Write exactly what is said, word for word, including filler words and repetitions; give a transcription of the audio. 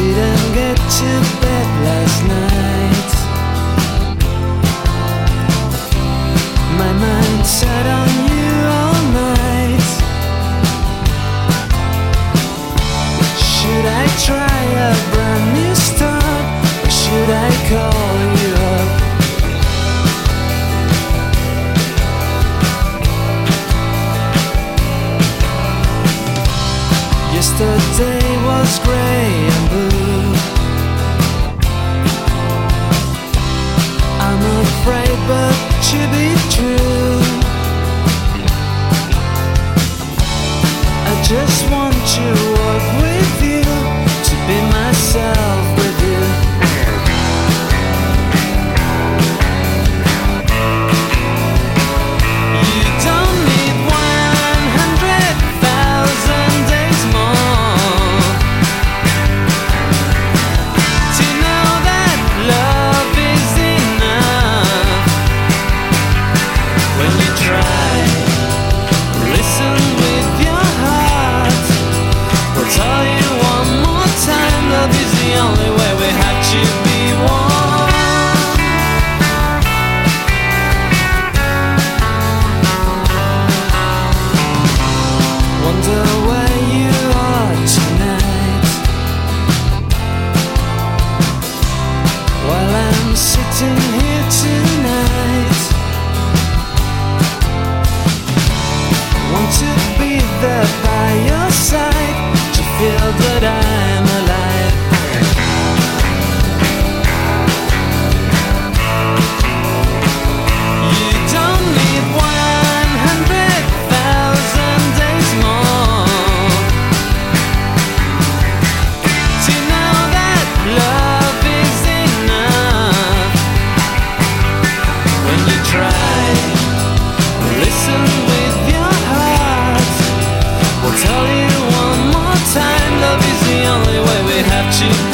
didn't get to bed last night. My mind sat on you all night. Should I try a brand new start, or should I call you up? Yesterday was grey and blue. I'm afraid, but to be true, I just want to walk with you, to be myself with you. You don't need one hundred thousand days more to know that love is enough. When you try, listen with your heart. We'll tell you one more time, love is the only way we have to be one. Wonder where you are tonight, while I'm sitting here tonight. Want to be there by your side, to feel that I'm alive. You don't need one hundred thousand days more to know that love is enough. When you try, listen with your heart. We'll tell you one more time, love is the only way we have to